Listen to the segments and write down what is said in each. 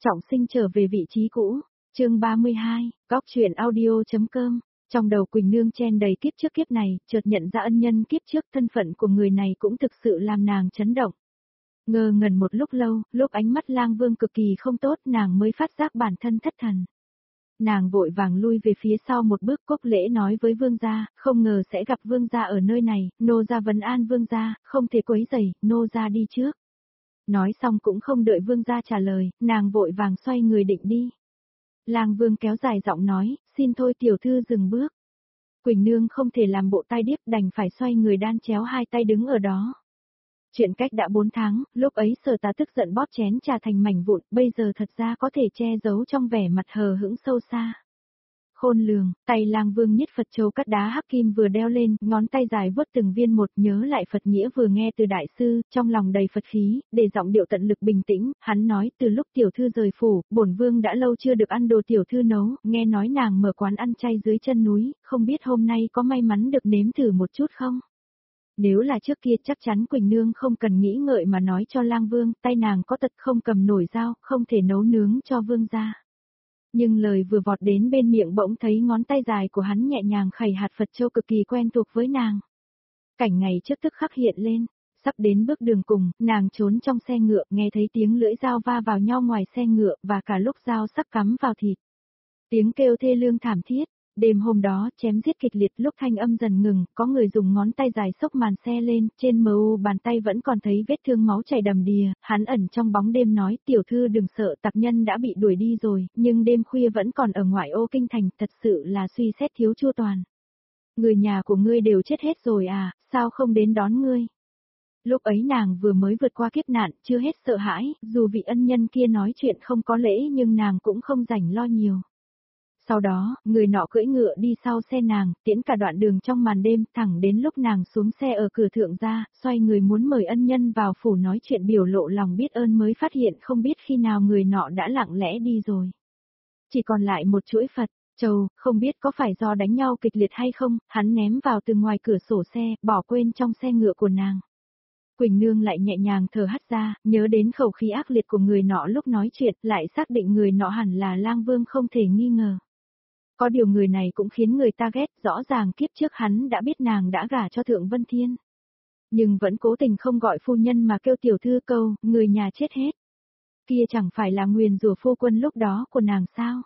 Trọng sinh trở về vị trí cũ, chương 32, góc truyện audio.com. Trong đầu Quỳnh Nương chen đầy kiếp trước kiếp này, chợt nhận ra ân nhân kiếp trước, thân phận của người này cũng thực sự làm nàng chấn động. Ngơ ngẩn một lúc lâu, lúc ánh mắt Lang Vương cực kỳ không tốt, nàng mới phát giác bản thân thất thần. Nàng vội vàng lui về phía sau một bước, cốc lễ nói với vương gia, không ngờ sẽ gặp vương gia ở nơi này, nô gia vấn an vương gia, không thể quấy rầy, nô gia đi trước. Nói xong cũng không đợi vương gia trả lời, nàng vội vàng xoay người định đi. Lang Vương kéo dài giọng nói, xin thôi tiểu thư dừng bước. Quỳnh Nương không thể làm bộ tai điếc, đành phải xoay người đan chéo hai tay đứng ở đó. Chuyện cách đã 4 tháng, lúc ấy Sở Tá tức giận bóp chén trà thành mảnh vụn, bây giờ thật ra có thể che giấu trong vẻ mặt hờ hững sâu xa. Khôn lường, tay Lang Vương nhất Phật châu cắt đá hắc kim vừa đeo lên, ngón tay dài vuốt từng viên một, nhớ lại Phật nghĩa vừa nghe từ đại sư, trong lòng đầy Phật khí, để giọng điệu tận lực bình tĩnh, hắn nói, từ lúc tiểu thư rời phủ, bổn vương đã lâu chưa được ăn đồ tiểu thư nấu, nghe nói nàng mở quán ăn chay dưới chân núi, không biết hôm nay có may mắn được nếm thử một chút không? Nếu là trước kia chắc chắn Quỳnh Nương không cần nghĩ ngợi mà nói cho Lang Vương, tay nàng có tật không cầm nổi dao, không thể nấu nướng cho vương gia. Nhưng lời vừa vọt đến bên miệng bỗng thấy ngón tay dài của hắn nhẹ nhàng khẩy hạt Phật châu cực kỳ quen thuộc với nàng. Cảnh ngày trước tức khắc hiện lên, sắp đến bước đường cùng, nàng trốn trong xe ngựa, nghe thấy tiếng lưỡi dao va vào nhau ngoài xe ngựa và cả lúc dao sắc cắm vào thịt. Tiếng kêu thê lương thảm thiết. Đêm hôm đó, chém giết kịch liệt, lúc thanh âm dần ngừng, có người dùng ngón tay dài xốc màn xe lên, trên mờ u bàn tay vẫn còn thấy vết thương máu chảy đầm đìa, hắn ẩn trong bóng đêm nói, tiểu thư đừng sợ, tặc nhân đã bị đuổi đi rồi, nhưng đêm khuya vẫn còn ở ngoại ô kinh thành, thật sự là suy xét thiếu chu toàn. Người nhà của ngươi đều chết hết rồi à, sao không đến đón ngươi? Lúc ấy nàng vừa mới vượt qua kiếp nạn, chưa hết sợ hãi, dù vị ân nhân kia nói chuyện không có lễ nhưng nàng cũng không rảnh lo nhiều. Sau đó, người nọ cưỡi ngựa đi sau xe nàng, tiễn cả đoạn đường trong màn đêm, thẳng đến lúc nàng xuống xe ở cửa thượng gia, xoay người muốn mời ân nhân vào phủ nói chuyện biểu lộ lòng biết ơn mới phát hiện không biết khi nào người nọ đã lặng lẽ đi rồi. Chỉ còn lại một chuỗi Phật châu, không biết có phải do đánh nhau kịch liệt hay không, hắn ném vào từ ngoài cửa sổ xe, bỏ quên trong xe ngựa của nàng. Quỳnh Nương lại nhẹ nhàng thở hắt ra, nhớ đến khẩu khí ác liệt của người nọ lúc nói chuyện, lại xác định người nọ hẳn là Lang Vương không thể nghi ngờ. Có điều người này cũng khiến người ta ghét, rõ ràng kiếp trước hắn đã biết nàng đã gả cho Thượng Vân Thiên. Nhưng vẫn cố tình không gọi phu nhân mà kêu tiểu thư câu, người nhà chết hết. Kia chẳng phải là nguyền rủa phu quân lúc đó của nàng sao?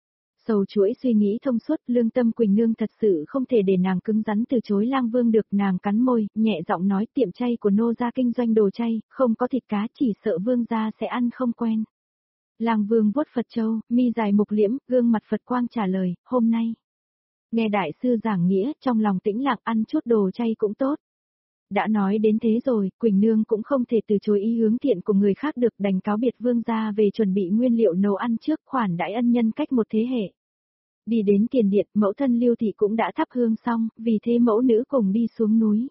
Sầu chuỗi suy nghĩ thông suốt, lương tâm Quỳnh Nương thật sự không thể để nàng cứng rắn từ chối Lang Vương được, nàng cắn môi, nhẹ giọng nói tiệm chay của nô gia kinh doanh đồ chay, không có thịt cá, chỉ sợ vương gia sẽ ăn không quen. Lang Vương vuốt Phật châu, mi dài mục liễm, gương mặt Phật quang trả lời, hôm nay. Nghe đại sư giảng nghĩa, trong lòng tĩnh lặng ăn chút đồ chay cũng tốt. Đã nói đến thế rồi, Quỳnh Nương cũng không thể từ chối ý hướng thiện của người khác được, đành cáo biệt vương gia về chuẩn bị nguyên liệu nấu ăn trước, khoản đãi ân nhân cách một thế hệ. Đi đến tiền điện, mẫu thân Lưu Thị cũng đã thắp hương xong, vì thế mẫu nữ cùng đi xuống núi.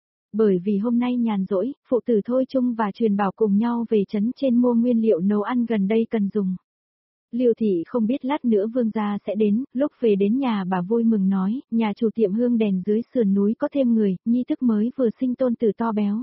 Bởi vì hôm nay nhàn rỗi, phụ tử Thôi Chung và Truyền Bảo cùng nhau về trấn trên mua nguyên liệu nấu ăn gần đây cần dùng. Lưu Thị không biết lát nữa vương gia sẽ đến, lúc về đến nhà bà vui mừng nói, nhà chủ tiệm hương đèn dưới sườn núi có thêm người, nhi thức mới vừa sinh tôn tử to béo.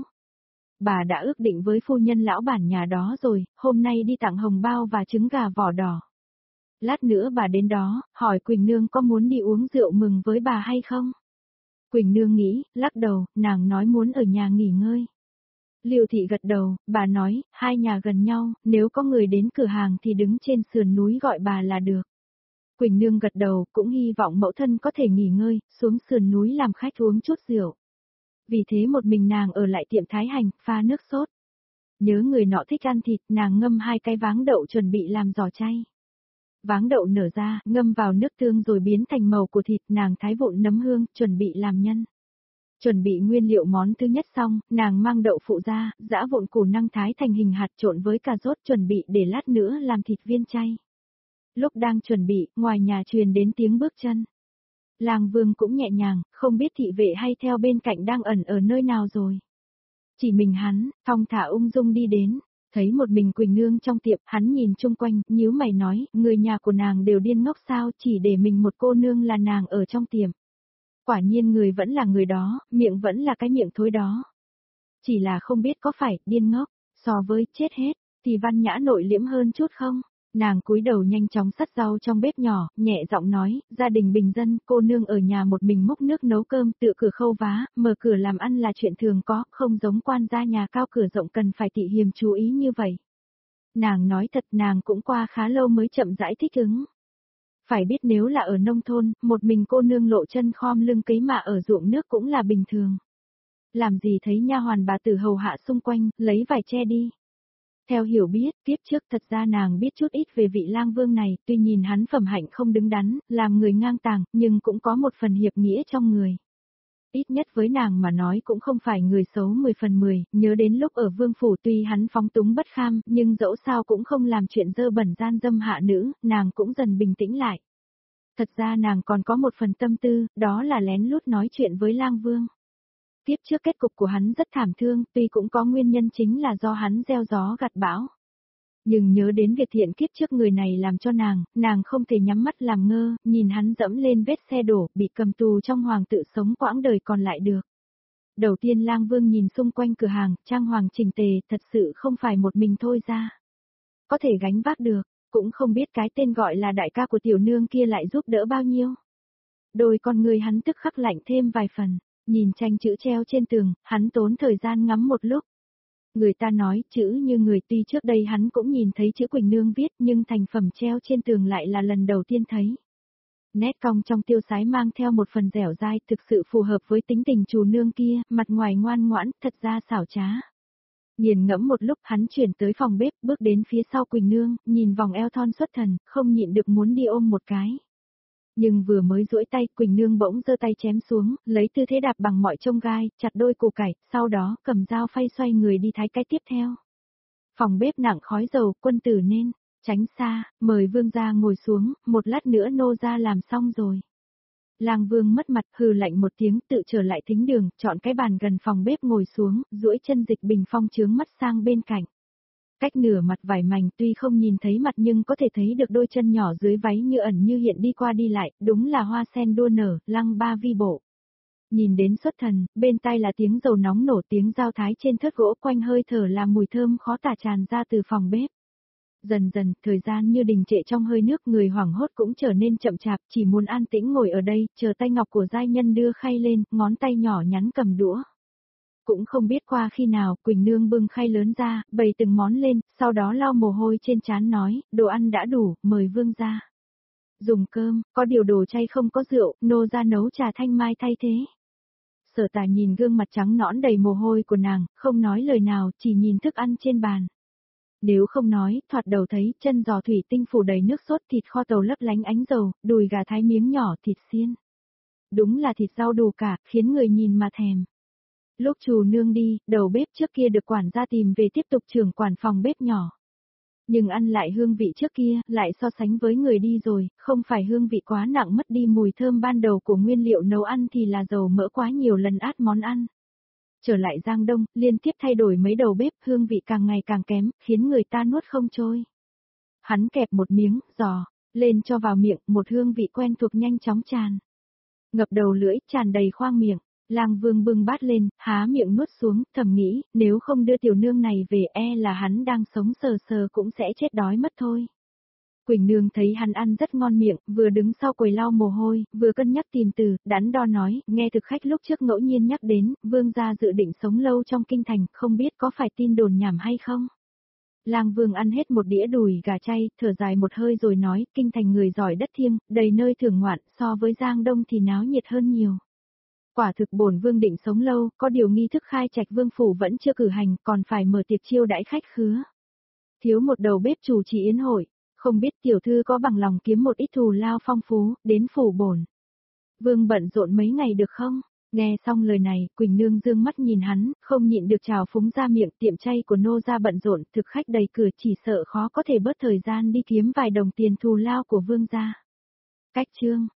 Bà đã ước định với phu nhân lão bản nhà đó rồi, hôm nay đi tặng hồng bao và trứng gà vỏ đỏ. Lát nữa bà đến đó, hỏi Quỳnh Nương có muốn đi uống rượu mừng với bà hay không? Quỳnh Nương nghĩ, lắc đầu, nàng nói muốn ở nhà nghỉ ngơi. Lưu Thị gật đầu, bà nói, hai nhà gần nhau, nếu có người đến cửa hàng thì đứng trên sườn núi gọi bà là được. Quỳnh Nương gật đầu, cũng hy vọng mẫu thân có thể nghỉ ngơi, xuống sườn núi làm khách uống chút rượu. Vì thế một mình nàng ở lại tiệm Thái Hành, pha nước sốt. Nhớ người nọ thích ăn thịt, nàng ngâm 2 cái váng đậu chuẩn bị làm giò chay. Váng đậu nở ra, ngâm vào nước tương rồi biến thành màu của thịt, nàng thái vụn nấm hương, chuẩn bị làm nhân. Chuẩn bị nguyên liệu món thứ nhất xong, nàng mang đậu phụ ra, giã vụn củ năng thái thành hình hạt trộn với cà rốt chuẩn bị để lát nữa làm thịt viên chay. Lúc đang chuẩn bị, ngoài nhà truyền đến tiếng bước chân. Lang Vương cũng nhẹ nhàng, không biết thị vệ hay theo bên cạnh đang ẩn ở nơi nào rồi. Chỉ mình hắn, thong thả ung dung đi đến. Thấy một mình Quỳnh Nương trong tiệm, hắn nhìn chung quanh, nhíu mày nói, người nhà của nàng đều điên ngốc sao, chỉ để mình một cô nương là nàng ở trong tiệm. Quả nhiên người vẫn là người đó, miệng vẫn là cái miệng thối đó. Chỉ là không biết có phải, điên ngốc, so với chết hết, thì văn nhã nội liễm hơn chút không? Nàng cúi đầu nhanh chóng xắt rau trong bếp nhỏ, nhẹ giọng nói, gia đình bình dân, cô nương ở nhà một mình múc nước nấu cơm, tự cửa khâu vá, mở cửa làm ăn là chuyện thường có, không giống quan gia nhà cao cửa rộng cần phải tị hiềm chú ý như vậy. Nàng nói thật, nàng cũng qua khá lâu mới chậm rãi thích ứng. Phải biết nếu là ở nông thôn, một mình cô nương lộ chân khom lưng cấy mạ ở ruộng nước cũng là bình thường. Làm gì thấy nha hoàn bà tử hầu hạ xung quanh, lấy vải che đi. Theo hiểu biết, tiếp trước thật ra nàng biết chút ít về vị lang vương này, tuy nhìn hắn phẩm hạnh không đứng đắn, làm người ngang tàng, nhưng cũng có một phần hiệp nghĩa trong người. Ít nhất với nàng mà nói cũng không phải người xấu 10 phần 10, nhớ đến lúc ở vương phủ tuy hắn phóng túng bất kham, nhưng dẫu sao cũng không làm chuyện dơ bẩn gian dâm hạ nữ, nàng cũng dần bình tĩnh lại. Thật ra nàng còn có một phần tâm tư, đó là lén lút nói chuyện với lang vương. Tiếp trước kết cục của hắn rất thảm thương, tuy cũng có nguyên nhân chính là do hắn gieo gió gặt bão. Nhưng nhớ đến việc thiện kiếp trước người này làm cho nàng không thể nhắm mắt làm ngơ, nhìn hắn dẫm lên vết xe đổ, bị cầm tù trong hoàng tự sống quãng đời còn lại được. Đầu tiên lang vương nhìn xung quanh cửa hàng, trang hoàng chỉnh tề, thật sự không phải một mình thôi ra. Có thể gánh vác được, cũng không biết cái tên gọi là đại ca của tiểu nương kia lại giúp đỡ bao nhiêu. Đôi con người hắn tức khắc lạnh thêm vài phần. Nhìn tranh chữ treo trên tường, hắn tốn thời gian ngắm một lúc. Người ta nói chữ như người, tuy trước đây hắn cũng nhìn thấy chữ Quỳnh Nương viết nhưng thành phẩm treo trên tường lại là lần đầu tiên thấy. Nét cong trong tiêu sái mang theo một phần dẻo dai thực sự phù hợp với tính tình chủ nương kia, mặt ngoài ngoan ngoãn, thật ra xảo trá. Nghiền ngẫm một lúc hắn chuyển tới phòng bếp, bước đến phía sau Quỳnh Nương, nhìn vòng eo thon xuất thần, không nhịn được muốn đi ôm một cái. Nhưng vừa mới duỗi tay, Quỳnh Nương bỗng giơ tay chém xuống, lấy tư thế đạp bằng mọi chông gai, chặt đôi củ cải, sau đó cầm dao phay xoay người đi thái cái tiếp theo. Phòng bếp nặng khói dầu, quân tử nên tránh xa, mời vương gia ngồi xuống, một lát nữa nô gia làm xong rồi. Lang vương mất mặt, hừ lạnh một tiếng, tự trở lại thính đường, chọn cái bàn gần phòng bếp ngồi xuống, duỗi chân dịch bình phong chướng mắt sang bên cạnh. Cách nửa mặt vải mảnh, tuy không nhìn thấy mặt nhưng có thể thấy được đôi chân nhỏ dưới váy như ẩn như hiện đi qua đi lại, đúng là hoa sen đua nở, lăng ba vi bộ. Nhìn đến xuất thần, bên tai là tiếng dầu nóng nổ, tiếng dao thái trên thớt gỗ, quanh hơi thở là mùi thơm khó tả tràn ra từ phòng bếp. Dần dần, thời gian như đình trệ trong hơi nước, người hoảng hốt cũng trở nên chậm chạp, chỉ muốn an tĩnh ngồi ở đây, chờ tay ngọc của giai nhân đưa khay lên, ngón tay nhỏ nhắn cầm đũa. Cũng không biết qua khi nào, Quỳnh Nương bưng khay lớn ra, bày từng món lên, sau đó lau mồ hôi trên trán nói, đồ ăn đã đủ, mời vương gia. Dùng cơm, có điều đồ chay không có rượu, nô gia nấu trà thanh mai thay thế. Sở Tà nhìn gương mặt trắng nõn đầy mồ hôi của nàng, không nói lời nào, chỉ nhìn thức ăn trên bàn. Nếu không nói, thoạt đầu thấy chân giò thủy tinh phủ đầy nước sốt, thịt kho tàu lấp lánh ánh dầu, đùi gà thái miếng nhỏ, thịt xiên. Đúng là thịt rau đủ cả, khiến người nhìn mà thèm. Lúc chủ nương đi, đầu bếp trước kia được quản gia tìm về tiếp tục trưởng quản phòng bếp nhỏ. Nhưng ăn lại hương vị trước kia, lại so sánh với người đi rồi, không phải hương vị quá nặng mất đi mùi thơm ban đầu của nguyên liệu nấu ăn thì là dầu mỡ quá nhiều lần át món ăn. Trở lại Giang Đông, liên tiếp thay đổi mấy đầu bếp, hương vị càng ngày càng kém, khiến người ta nuốt không trôi. Hắn kẹp một miếng, giò, lên cho vào miệng, một hương vị quen thuộc nhanh chóng tràn. Ngập đầu lưỡi, tràn đầy khoang miệng. Lang Vương bưng bát lên, há miệng nuốt xuống, thầm nghĩ, nếu không đưa tiểu nương này về là hắn đang sống sờ sờ cũng sẽ chết đói mất thôi. Quỳnh Nương thấy hắn ăn rất ngon miệng, vừa đứng sau quầy lau mồ hôi, vừa cân nhắc tìm từ, đắn đo nói, nghe thực khách lúc trước ngẫu nhiên nhắc đến, vương gia dự định sống lâu trong kinh thành, không biết có phải tin đồn nhảm hay không. Lang Vương ăn hết một đĩa đùi gà chay, thở dài một hơi rồi nói, kinh thành người giỏi đất thiêng, đầy nơi thưởng ngoạn, so với Giang Đông thì náo nhiệt hơn nhiều. Quả thực bổn vương định sống lâu, có điều nghi thức khai trạch vương phủ vẫn chưa cử hành, còn phải mở tiệc chiêu đãi khách khứa. Thiếu một đầu bếp chủ trì yến hội, không biết tiểu thư có bằng lòng kiếm một ít thù lao phong phú, đến phủ bổn. Vương bận rộn mấy ngày được không? Nghe xong lời này, Quỳnh Nương dương mắt nhìn hắn, không nhịn được trào phúng ra miệng, tiệm chay của nô gia bận rộn, thực khách đầy cửa, chỉ sợ khó có thể bớt thời gian đi kiếm vài đồng tiền thù lao của vương gia. Cách chương